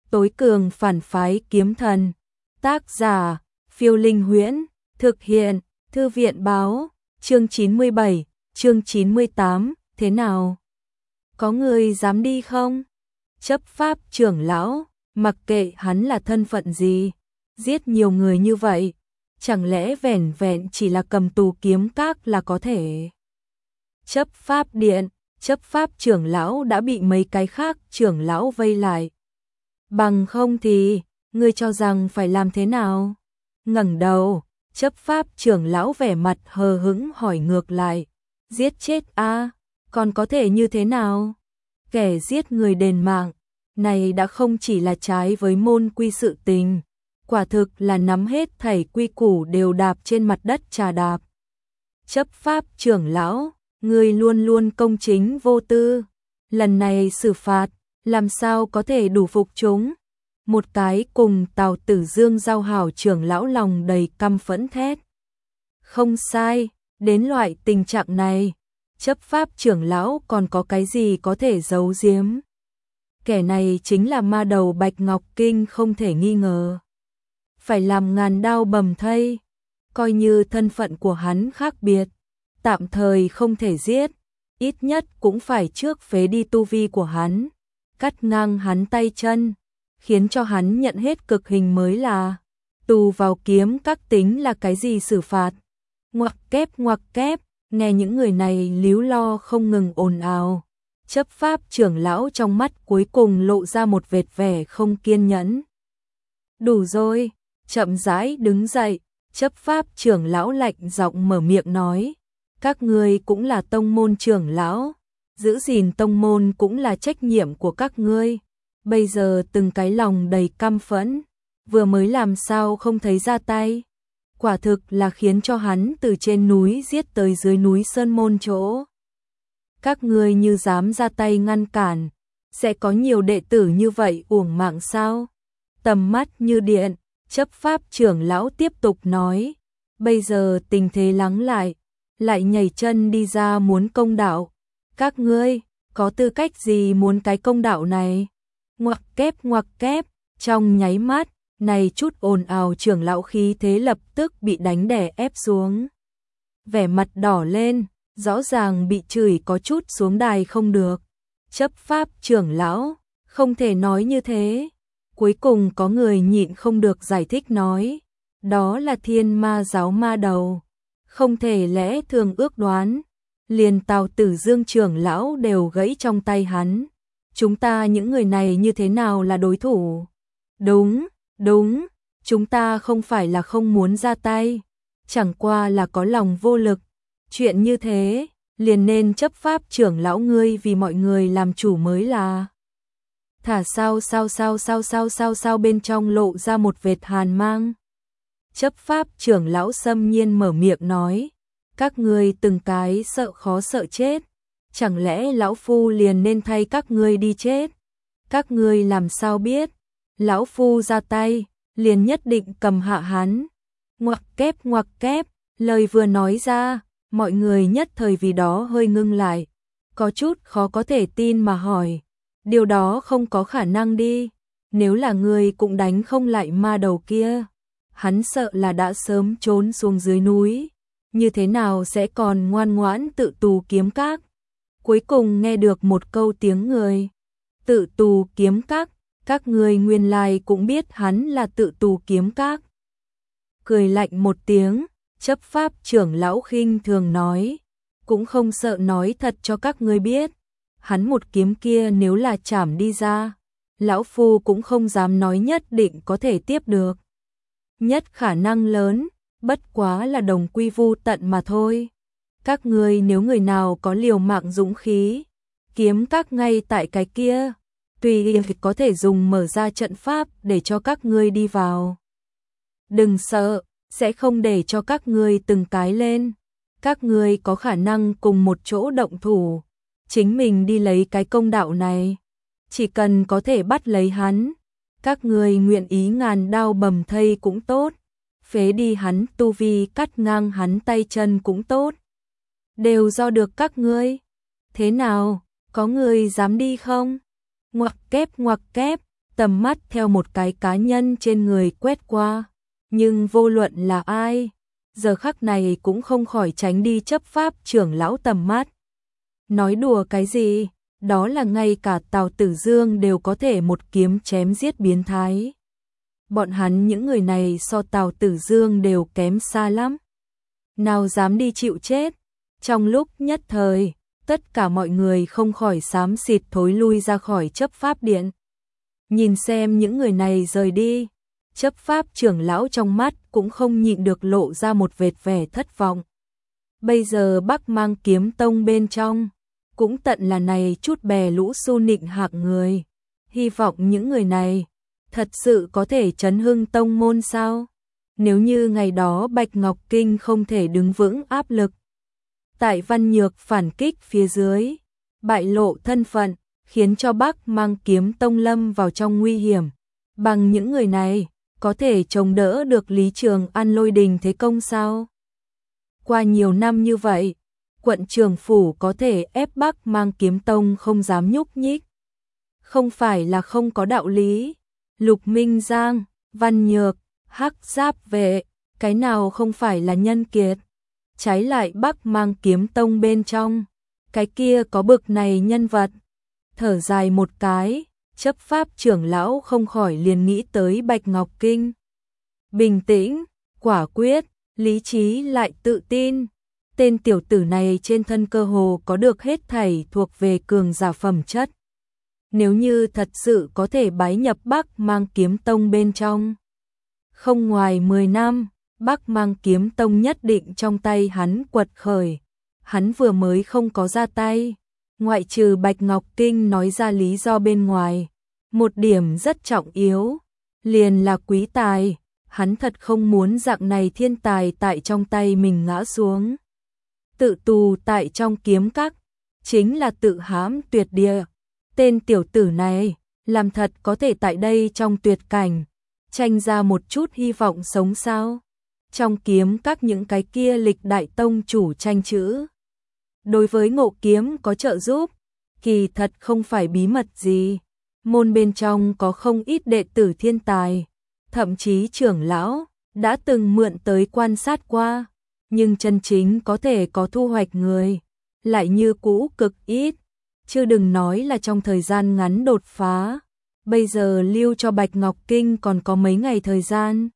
Tối cường phản phái kiếm thần. Tác giả, Phiêu Linh Huyễn. Thực hiện, Thư viện báo. Chương 97, chương 98, thế nào? Có người dám đi không? Chấp pháp trưởng lão, mặc kệ hắn là thân phận gì, giết nhiều người như vậy, chẳng lẽ vẻn vẹn chỉ là cầm tù kiếm các là có thể? Chấp pháp điện, chấp pháp trưởng lão đã bị mấy cái khác trưởng lão vây lại. Bằng không thì, ngươi cho rằng phải làm thế nào? Ngẩng đầu, chấp pháp trưởng lão vẻ mặt hờ hững hỏi ngược lại. Giết chết a, còn có thể như thế nào? Kẻ giết người đền mạng, này đã không chỉ là trái với môn quy sự tình, quả thực là nắm hết thảy quy củ đều đạp trên mặt đất trà đạp. Chấp pháp trưởng lão, ngươi luôn luôn công chính vô tư, lần này xử phạt, làm sao có thể đủ phục chúng? Một cái cùng Tào Tử Dương giao hảo trưởng lão lòng đầy căm phẫn thét. Không sai, đến loại tình trạng này, chấp pháp trưởng lão còn có cái gì có thể giấu giếm? Kẻ này chính là ma đầu Bạch Ngọc Kinh không thể nghi ngờ. Phải làm ngàn đao bầm thây, coi như thân phận của hắn khác biệt, tạm thời không thể giết, ít nhất cũng phải trước phế đi tu vi của hắn, cắt ngang hắn tay chân, khiến cho hắn nhận hết cực hình mới là. Tù vào kiếm các tính là cái gì xử phạt? Ngoặc kép, nghe những người này líu lo không ngừng ồn ào. Chấp pháp trưởng lão trong mắt cuối cùng lộ ra một vệt vẻ không kiên nhẫn. Đủ rồi, chậm rãi đứng dậy, chấp pháp trưởng lão lạnh giọng mở miệng nói. Các ngươi cũng là tông môn trưởng lão, giữ gìn tông môn cũng là trách nhiệm của các ngươi. Bây giờ từng cái lòng đầy căm phẫn, vừa mới làm sao không thấy ra tay. Quả thực là khiến cho hắn từ trên núi giết tới dưới núi Sơn Môn chỗ. Các ngươi như dám ra tay ngăn cản, sẽ có nhiều đệ tử như vậy uổng mạng sao? Tầm mắt như điện, chấp pháp trưởng lão tiếp tục nói. Bây giờ tình thế lắng lại nhảy chân đi ra muốn công đạo. Các ngươi, có tư cách gì muốn cái công đạo này? Ngoặc kép, trong nháy mắt, này chút ồn ào trưởng lão khí thế lập tức bị đánh đè ép xuống. Vẻ mặt đỏ lên, rõ ràng bị chửi có chút xuống đài không được. Chấp pháp trưởng lão, không thể nói như thế. Cuối cùng có người nhịn không được giải thích nói. Đó là Thiên Ma giáo ma đầu, không thể lẽ thường ước đoán. Liền Tào Tử Dương trưởng lão đều gãy trong tay hắn. Chúng ta những người này như thế nào là đối thủ? Đúng, chúng ta không phải là không muốn ra tay, chẳng qua là có lòng vô lực. Chuyện như thế, liền nên chấp pháp trưởng lão ngươi vì mọi người làm chủ mới là. Thả sao bên trong lộ ra một vệt hàn mang. Chấp pháp trưởng lão xâm nhiên mở miệng nói. Các ngươi từng cái sợ khó sợ chết, chẳng lẽ lão phu liền nên thay các ngươi đi chết? Các ngươi làm sao biết? Lão phu ra tay, liền nhất định cầm hạ hắn. Ngoặc kép, lời vừa nói ra, mọi người nhất thời vì đó hơi ngưng lại, có chút khó có thể tin mà hỏi. Điều đó không có khả năng đi, nếu là ngươi cũng đánh không lại ma đầu kia, hắn sợ là đã sớm trốn xuống dưới núi, như thế nào sẽ còn ngoan ngoãn tự tù kiếm các? Cuối cùng nghe được một câu tiếng người. Tự tù kiếm các ngươi nguyên lai cũng biết hắn là tự tù kiếm các. Cười lạnh một tiếng, chấp pháp trưởng lão khinh thường nói. Cũng không sợ nói thật cho các ngươi biết. Hắn một kiếm kia nếu là chảm đi ra, lão phu cũng không dám nói nhất định có thể tiếp được. Nhất khả năng lớn, bất quá là đồng quy vu tận mà thôi. Các ngươi nếu người nào có liều mạng dũng khí, kiếm các ngay tại cái kia, tùy có thể dùng mở ra trận pháp để cho các ngươi đi vào. Đừng sợ, sẽ không để cho các ngươi từng cái lên. Các ngươi có khả năng cùng một chỗ động thủ, chính mình đi lấy cái công đạo này. Chỉ cần có thể bắt lấy hắn, các ngươi nguyện ý ngàn đao bầm thây cũng tốt, phế đi hắn tu vi cắt ngang hắn tay chân cũng tốt. Đều do được các ngươi. Thế nào, có người dám đi không? Ngoặc kép, tầm mắt theo một cái cá nhân trên người quét qua, nhưng vô luận là ai, giờ khắc này cũng không khỏi tránh đi chấp pháp trưởng lão tầm mắt. Nói đùa cái gì, đó là ngay cả Tào Tử Dương đều có thể một kiếm chém giết biến thái. Bọn hắn những người này so Tào Tử Dương đều kém xa lắm. Nào dám đi chịu chết. Trong lúc nhất thời, tất cả mọi người không khỏi xám xịt thối lui ra khỏi chấp pháp điện. Nhìn xem những người này rời đi, chấp pháp trưởng lão trong mắt cũng không nhịn được lộ ra một vệt vẻ thất vọng. Bây giờ Bắc Mang Kiếm Tông bên trong, cũng tận là này chút bè lũ su nịnh hạng người. Hy vọng những người này thật sự có thể chấn hưng tông môn sao? Nếu như ngày đó Bạch Ngọc Kinh không thể đứng vững áp lực, tại Văn Nhược phản kích phía dưới, bại lộ thân phận, khiến cho Bắc Mang Kiếm Tông lâm vào trong nguy hiểm. Bằng những người này, có thể chống đỡ được Lý Trường An lôi đình thế công sao? Qua nhiều năm như vậy, quận Trường Phủ có thể ép Bắc Mang Kiếm Tông không dám nhúc nhích. Không phải là không có đạo lý. Lục Minh Giang, Văn Nhược, Hắc Giáp Vệ, cái nào không phải là nhân kiệt. Trái lại Bắc Mang Kiếm Tông bên trong, cái kia có bực này nhân vật. Thở dài một cái, chấp pháp trưởng lão không khỏi liền nghĩ tới Bạch Ngọc Kinh. Bình tĩnh, quả quyết, lý trí lại tự tin. Tên tiểu tử này trên thân cơ hồ có được hết thảy thuộc về cường giả phẩm chất. Nếu như thật sự có thể bái nhập Bắc Mang Kiếm Tông bên trong, không ngoài 10 năm, Bắc Mang Kiếm Tông nhất định trong tay hắn quật khởi. Hắn vừa mới không có ra tay, ngoại trừ Bạch Ngọc Kinh nói ra lý do bên ngoài. Một điểm rất trọng yếu, liền là quý tài. Hắn thật không muốn dạng này thiên tài tại trong tay mình ngã xuống. Tự tù tại trong kiếm các, chính là tự hãm tuyệt địa. Tên tiểu tử này, làm thật có thể tại đây trong tuyệt cảnh, tranh ra một chút hy vọng sống sao? Trong kiếm các những cái kia lịch đại tông chủ tranh chữ, đối với Ngộ Kiếm có trợ giúp, kỳ thật không phải bí mật gì. Môn bên trong có không ít đệ tử thiên tài, thậm chí trưởng lão, đã từng mượn tới quan sát qua, nhưng chân chính có thể có thu hoạch người, lại như cũ cực ít. Chứ đừng nói là trong thời gian ngắn đột phá, bây giờ lưu cho Bạch Ngọc Kinh còn có mấy ngày thời gian.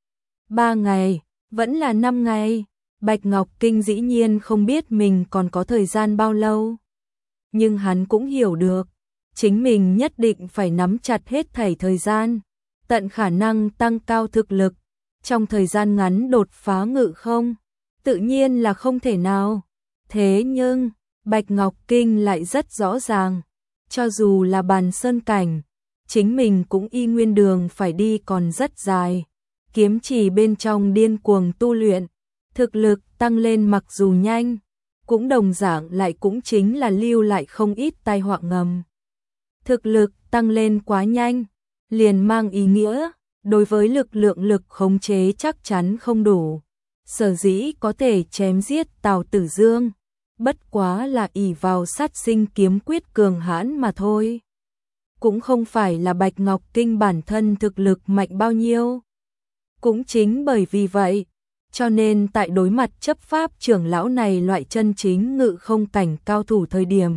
3 ngày, vẫn là 5 ngày, Bạch Ngọc Kinh dĩ nhiên không biết mình còn có thời gian bao lâu. Nhưng hắn cũng hiểu được, chính mình nhất định phải nắm chặt hết thảy thời gian, tận khả năng tăng cao thực lực, trong thời gian ngắn đột phá ngự không, tự nhiên là không thể nào. Thế nhưng, Bạch Ngọc Kinh lại rất rõ ràng, cho dù là bàn sơn cảnh, chính mình cũng y nguyên đường phải đi còn rất dài. Kiếm chỉ bên trong điên cuồng tu luyện, thực lực tăng lên mặc dù nhanh, cũng đồng dạng lại cũng chính là lưu lại không ít tai họa ngầm. Thực lực tăng lên quá nhanh, liền mang ý nghĩa, đối với lực lượng khống chế chắc chắn không đủ. Sở dĩ có thể chém giết Tào Tử Dương, bất quá là ỷ vào sát sinh kiếm quyết cường hãn mà thôi. Cũng không phải là Bạch Ngọc Kinh bản thân thực lực mạnh bao nhiêu. Cũng chính bởi vì vậy, cho nên tại đối mặt chấp pháp trưởng lão này loại chân chính ngự không cảnh cao thủ thời điểm,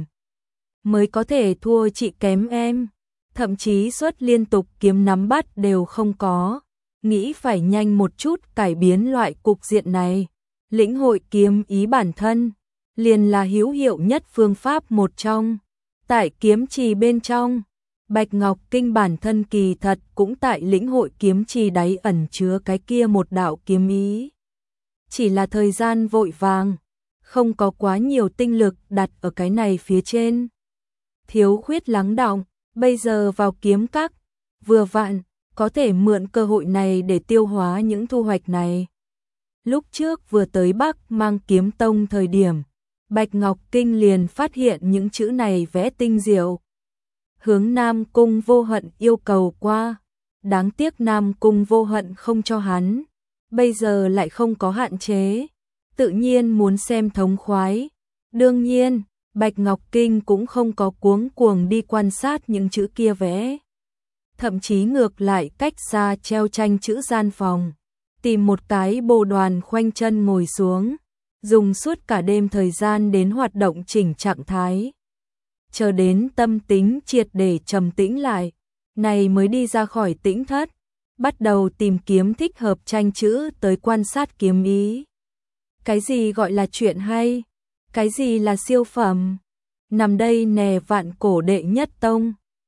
mới có thể thua chị kém em, thậm chí suất liên tục kiếm nắm bắt đều không có. Nghĩ phải nhanh một chút cải biến loại cục diện này, lĩnh hội kiếm ý bản thân, liền là hữu hiệu nhất phương pháp một trong. Tại kiếm trì bên trong, Bạch Ngọc Kinh bản thân kỳ thật cũng tại lĩnh hội kiếm trì đáy ẩn chứa cái kia một đạo kiếm ý. Chỉ là thời gian vội vàng, không có quá nhiều tinh lực đặt ở cái này phía trên. Thiếu khuyết lắng đọng, bây giờ vào kiếm các, vừa vặn, có thể mượn cơ hội này để tiêu hóa những thu hoạch này. Lúc trước vừa tới Bắc Mang Kiếm Tông thời điểm, Bạch Ngọc Kinh liền phát hiện những chữ này vẽ tinh diệu. Hướng Nam Cung Vô Hận yêu cầu qua, đáng tiếc Nam Cung Vô Hận không cho hắn, bây giờ lại không có hạn chế, tự nhiên muốn xem thống khoái. Đương nhiên, Bạch Ngọc Kinh cũng không có cuống cuồng đi quan sát những chữ kia vẽ. thậm chí ngược lại cách xa treo tranh chữ gian phòng, tìm một cái bồ đoàn khoanh chân ngồi xuống, dùng suốt cả đêm thời gian đến hoạt động chỉnh trạng thái. Chờ đến tâm tính triệt để trầm tĩnh lại, này mới đi ra khỏi tĩnh thất, bắt đầu tìm kiếm thích hợp tranh chữ tới quan sát kiếm ý. Cái gì gọi là chuyện hay? Cái gì là siêu phẩm? Nằm đây nè vạn cổ đệ nhất tông.